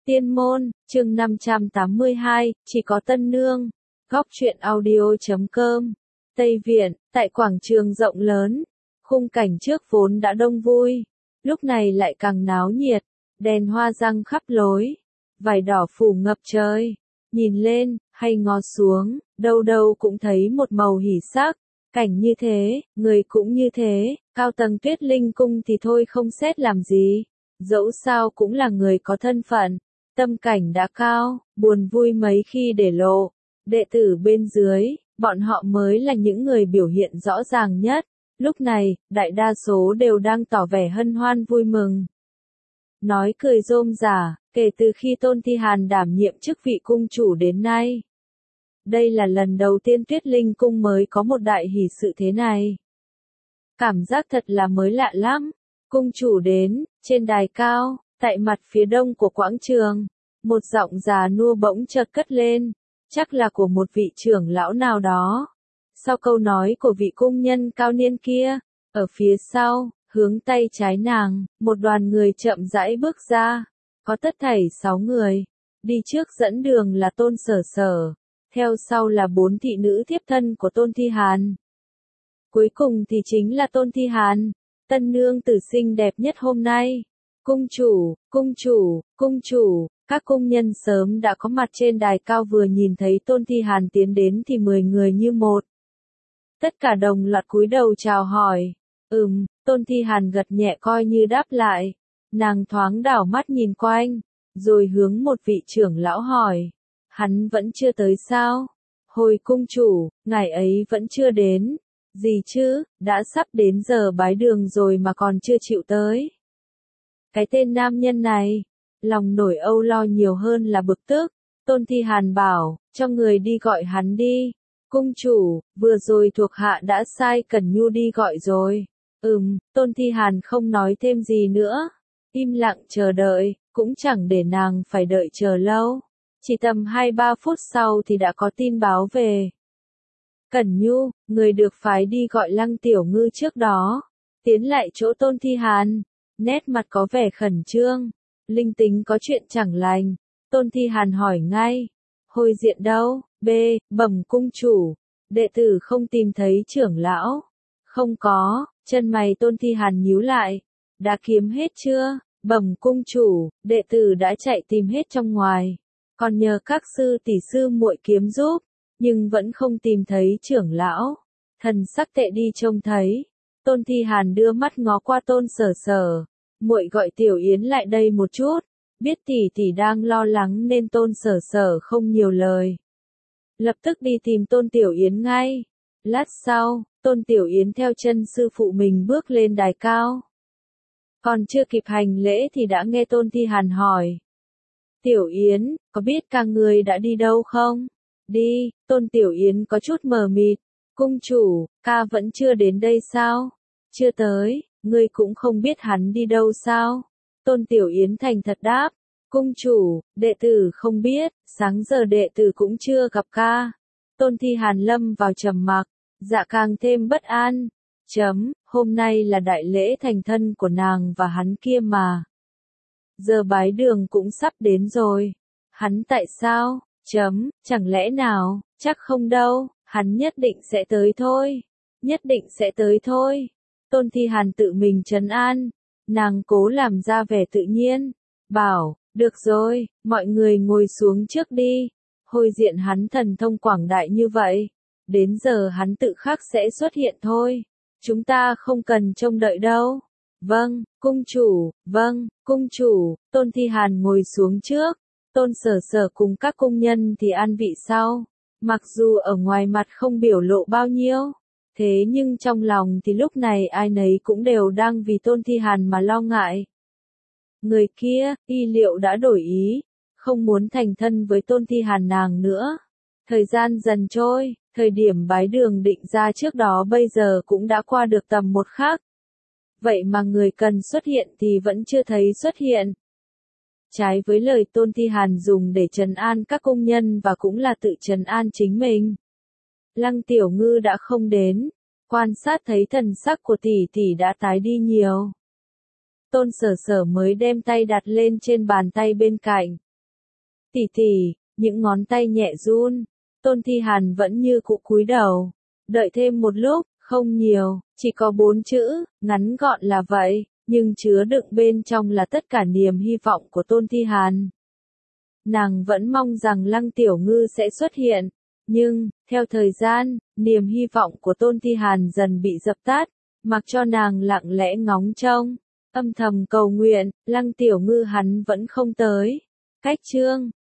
Tiên môn, chương 582, chỉ có tân nương. Góc truyện audio.com. Tây Viện, tại quảng trường rộng lớn, khung cảnh trước vốn đã đông vui, lúc này lại càng náo nhiệt, đèn hoa răng khắp lối, vải đỏ phủ ngập trời, nhìn lên, hay ngó xuống, đâu đâu cũng thấy một màu hỉ sắc, cảnh như thế, người cũng như thế, cao tầng Tuyết Linh cung thì thôi không xét làm gì, dẫu sao cũng là người có thân phận. Tâm cảnh đã cao, buồn vui mấy khi để lộ. Đệ tử bên dưới, bọn họ mới là những người biểu hiện rõ ràng nhất. Lúc này, đại đa số đều đang tỏ vẻ hân hoan vui mừng. Nói cười rôm rả, kể từ khi Tôn Thi Hàn đảm nhiệm chức vị cung chủ đến nay. Đây là lần đầu tiên Tuyết Linh cung mới có một đại hỷ sự thế này. Cảm giác thật là mới lạ lắm. Cung chủ đến, trên đài cao. Tại mặt phía đông của quảng trường, một giọng già nua bỗng chợt cất lên, chắc là của một vị trưởng lão nào đó. Sau câu nói của vị cung nhân cao niên kia, ở phía sau, hướng tay trái nàng, một đoàn người chậm rãi bước ra, có tất thảy 6 người. Đi trước dẫn đường là Tôn Sở Sở, theo sau là 4 thị nữ thiếp thân của Tôn Thi Hàn. Cuối cùng thì chính là Tôn Thi Hàn, tân nương tử xinh đẹp nhất hôm nay. Cung chủ, cung chủ, cung chủ, các cung nhân sớm đã có mặt trên đài cao vừa nhìn thấy Tôn Thi Hàn tiến đến thì 10 người như một. Tất cả đồng loạt cúi đầu chào hỏi. Tôn Thi Hàn gật nhẹ coi như đáp lại. Nàng thoáng đảo mắt nhìn quanh, rồi hướng một vị trưởng lão hỏi. Hắn vẫn chưa tới sao? Hồi cung chủ, ngài ấy vẫn chưa đến. Gì chứ, đã sắp đến giờ bái đường rồi mà còn chưa chịu tới. Cái tên nam nhân này, lòng nổi âu lo nhiều hơn là bực tức. Tôn Thi Hàn bảo, cho người đi gọi hắn đi. Cung chủ, vừa rồi thuộc hạ đã sai Cẩn Nhu đi gọi rồi. Tôn Thi Hàn không nói thêm gì nữa. Im lặng chờ đợi, cũng chẳng để nàng phải đợi chờ lâu. Chỉ tầm 2-3 phút sau thì đã có tin báo về. Cẩn Nhu, người được phái đi gọi Lăng Tiểu Ngư trước đó. Tiến lại chỗ Tôn Thi Hàn. Nét mặt có vẻ khẩn trương, linh tính có chuyện chẳng lành. Tôn Thi Hàn hỏi ngay, Hồi Diện đâu? Bẩm cung chủ, đệ tử không tìm thấy trưởng lão. Không có, chân mày Tôn Thi Hàn nhíu lại. Đã kiếm hết chưa? Bẩm cung chủ, đệ tử đã chạy tìm hết trong ngoài, còn nhờ các sư tỷ sư muội kiếm giúp, nhưng vẫn không tìm thấy trưởng lão. Thần sắc tệ đi trông thấy. Tôn Thi Hàn đưa mắt ngó qua Tôn Sở Sở, muội gọi Tiểu Yến lại đây một chút, biết tỷ tỷ đang lo lắng nên Tôn Sở Sở không nhiều lời. Lập tức đi tìm Tôn Tiểu Yến ngay. Lát sau, Tôn Tiểu Yến theo chân sư phụ mình bước lên đài cao. Còn chưa kịp hành lễ thì đã nghe Tôn Thi Hàn hỏi. Tiểu Yến, có biết ca người đã đi đâu không? Đi, Tôn Tiểu Yến có chút mờ mịt. Cung chủ, ca vẫn chưa đến đây sao? Chưa tới, ngươi cũng không biết hắn đi đâu sao? Tôn Tiểu Yến thành thật đáp. Cung chủ, đệ tử không biết, sáng giờ đệ tử cũng chưa gặp ca. Tôn Thi Hàn lâm vào trầm mặc, dạ càng thêm bất an. Hôm nay là đại lễ thành thân của nàng và hắn kia mà. Giờ bái đường cũng sắp đến rồi. Hắn tại sao? Chẳng lẽ nào, chắc không đâu, hắn nhất định sẽ tới thôi. Nhất định sẽ tới thôi. Tôn Thi Hàn tự mình trấn an. Nàng cố làm ra vẻ tự nhiên. Bảo, được rồi, mọi người ngồi xuống trước đi. Hồi Diện hắn thần thông quảng đại như vậy. Đến giờ hắn tự khắc sẽ xuất hiện thôi. Chúng ta không cần trông đợi đâu. Vâng, cung chủ, vâng, cung chủ. Tôn Thi Hàn ngồi xuống trước. Tôn Sở Sở cùng các cung nhân thì an vị sau. Mặc dù ở ngoài mặt không biểu lộ bao nhiêu, thế nhưng trong lòng thì lúc này ai nấy cũng đều đang vì Tôn Thi Hàn mà lo ngại. Người kia, y liệu đã đổi ý, không muốn thành thân với Tôn Thi Hàn nàng nữa. Thời gian dần trôi, thời điểm bái đường định ra trước đó bây giờ cũng đã qua được tầm 1 khắc. Vậy mà người cần xuất hiện thì vẫn chưa thấy xuất hiện. Trái với lời Tôn Thi Hàn dùng để trấn an các cung nhân và cũng là tự trấn an chính mình. Lăng Tiểu Ngư đã không đến, quan sát thấy thần sắc của tỷ tỷ đã tái đi nhiều. Tôn Sở Sở mới đem tay đặt lên trên bàn tay bên cạnh, Tỷ tỷ, những ngón tay nhẹ run. Tôn Thi Hàn vẫn như cũ cúi đầu. Đợi thêm một lúc, không nhiều, chỉ có 4 chữ, ngắn gọn là vậy, nhưng chứa đựng bên trong là tất cả niềm hy vọng của Tôn Thi Hàn. Nàng vẫn mong rằng Lăng Tiểu Ngư sẽ xuất hiện, nhưng, theo thời gian, niềm hy vọng của Tôn Thi Hàn dần bị dập tắt, mặc cho nàng lặng lẽ ngóng trông, âm thầm cầu nguyện, Lăng Tiểu Ngư hắn vẫn không tới. Cách chương